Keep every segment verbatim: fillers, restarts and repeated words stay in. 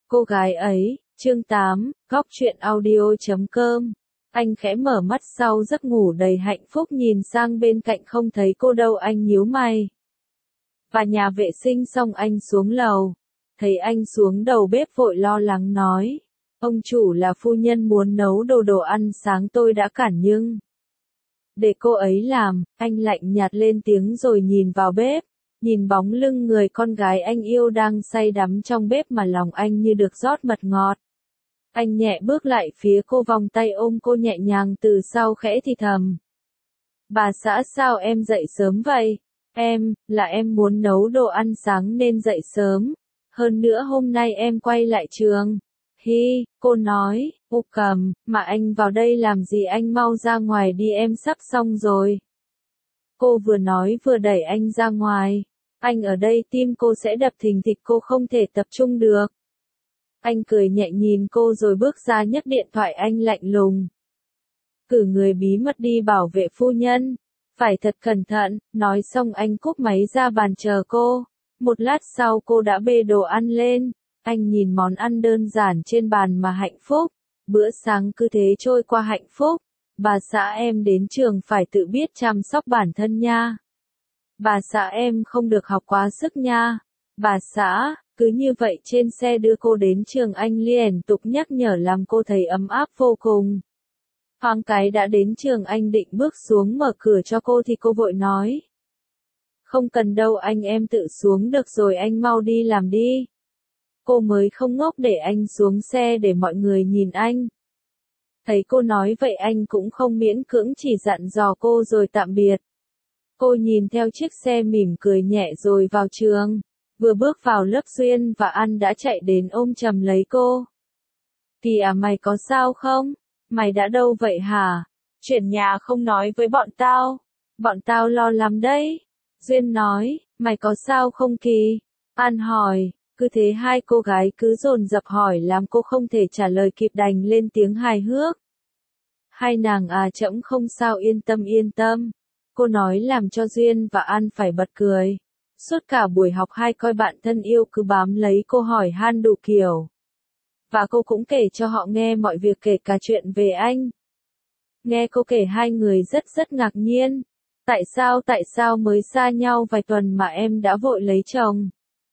Cô gái ấy, chương tám, góc truyện audio chấm com. Anh khẽ mở mắt sau giấc ngủ đầy hạnh phúc nhìn sang bên cạnh không thấy cô đâu, anh nhíu mày. Và nhà vệ sinh xong anh xuống lầu. Thấy anh xuống đầu bếp vội lo lắng nói. Ông chủ là phu nhân muốn nấu đồ đồ ăn sáng tôi đã cản nhưng. Để cô ấy làm, anh lạnh nhạt lên tiếng rồi nhìn vào bếp. Nhìn bóng lưng người con gái anh yêu đang say đắm trong bếp mà lòng anh như được rót mật ngọt. Anh nhẹ bước lại phía cô, vòng tay ôm cô nhẹ nhàng từ sau, khẽ thì thầm. Bà xã, sao em dậy sớm vậy? Em, là em muốn nấu đồ ăn sáng nên dậy sớm. Hơn nữa hôm nay em quay lại trường. Hi, cô nói, ô cầm, mà anh vào đây làm gì, anh mau ra ngoài đi, em sắp xong rồi. Cô vừa nói vừa đẩy anh ra ngoài. Anh ở đây tim cô sẽ đập thình thịch, cô không thể tập trung được. Anh cười nhẹ nhìn cô rồi bước ra, nhấc điện thoại, anh lạnh lùng. Cử người bí mật đi bảo vệ phu nhân. Phải thật cẩn thận, nói xong anh cúp máy ra bàn chờ cô. Một lát sau cô đã bê đồ ăn lên. Anh nhìn món ăn đơn giản trên bàn mà hạnh phúc. Bữa sáng cứ thế trôi qua hạnh phúc. Bà xã, em đến trường phải tự biết chăm sóc bản thân nha. Bà xã, em không được học quá sức nha. Bà xã, cứ như vậy trên xe đưa cô đến trường, anh liên tục nhắc nhở làm cô thấy ấm áp vô cùng. Thoáng cái đã đến trường, anh định bước xuống mở cửa cho cô thì cô vội nói. Không cần đâu anh, em tự xuống được rồi, anh mau đi làm đi. Cô mới không ngốc để anh xuống xe để mọi người nhìn anh. Thấy cô nói vậy anh cũng không miễn cưỡng, chỉ dặn dò cô rồi tạm biệt. Cô nhìn theo chiếc xe mỉm cười nhẹ rồi vào trường. Vừa bước vào lớp Duyên và An đã chạy đến ôm chầm lấy cô. Thì à, mày có sao không? Mày đã đâu vậy hả? Chuyển nhà không nói với bọn tao. Bọn tao lo lắm đấy. Duyên nói, mày có sao không Kỳ? An hỏi, cứ thế hai cô gái cứ dồn dập hỏi làm cô không thể trả lời kịp, đành lên tiếng hài hước. Hai nàng à, trẫm không sao, yên tâm yên tâm. Cô nói làm cho Duyên và An phải bật cười. Suốt cả buổi học hai coi bạn thân yêu cứ bám lấy cô hỏi han đủ kiểu. Và cô cũng kể cho họ nghe mọi việc, kể cả chuyện về anh. Nghe cô kể hai người rất rất ngạc nhiên. Tại sao tại sao mới xa nhau vài tuần mà em đã vội lấy chồng?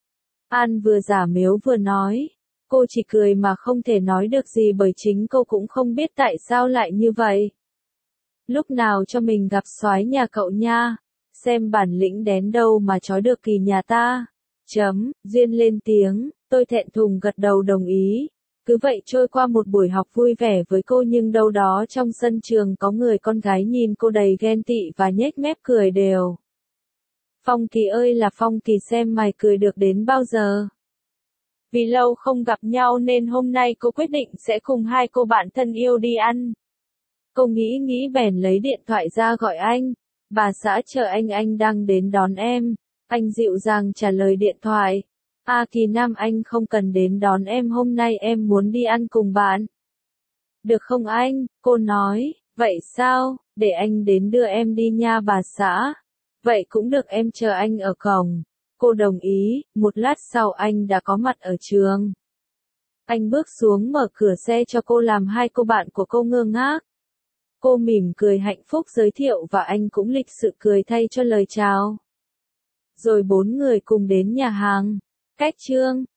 An vừa giả mếu vừa nói. Cô chỉ cười mà không thể nói được gì, bởi chính cô cũng không biết tại sao lại như vậy. Lúc nào cho mình gặp soái nhà cậu nha. Xem bản lĩnh đến đâu mà trói được Kỳ nhà ta. Chấm, Duyên lên tiếng, tôi thẹn thùng gật đầu đồng ý. Cứ vậy trôi qua một buổi học vui vẻ với cô, nhưng đâu đó trong sân trường có người con gái nhìn cô đầy ghen tị và nhếch mép cười đều. Phong Kỳ ơi là Phong Kỳ, xem mày cười được đến bao giờ. Vì lâu không gặp nhau nên hôm nay cô quyết định sẽ cùng hai cô bạn thân yêu đi ăn. Cô nghĩ nghĩ bèn lấy điện thoại ra gọi anh. Bà xã chờ anh, anh đang đến đón em. Anh dịu dàng trả lời điện thoại. À Kỳ Nam, anh không cần đến đón em, hôm nay em muốn đi ăn cùng bạn. Được không anh? Cô nói. Vậy sao? Để anh đến đưa em đi nha bà xã. Vậy cũng được, em chờ anh ở cổng. Cô đồng ý. Một lát sau anh đã có mặt ở trường. Anh bước xuống mở cửa xe cho cô làm hai cô bạn của cô ngơ ngác. Cô mỉm cười hạnh phúc giới thiệu và anh cũng lịch sự cười thay cho lời chào. Rồi bốn người cùng đến nhà hàng. Cách trương,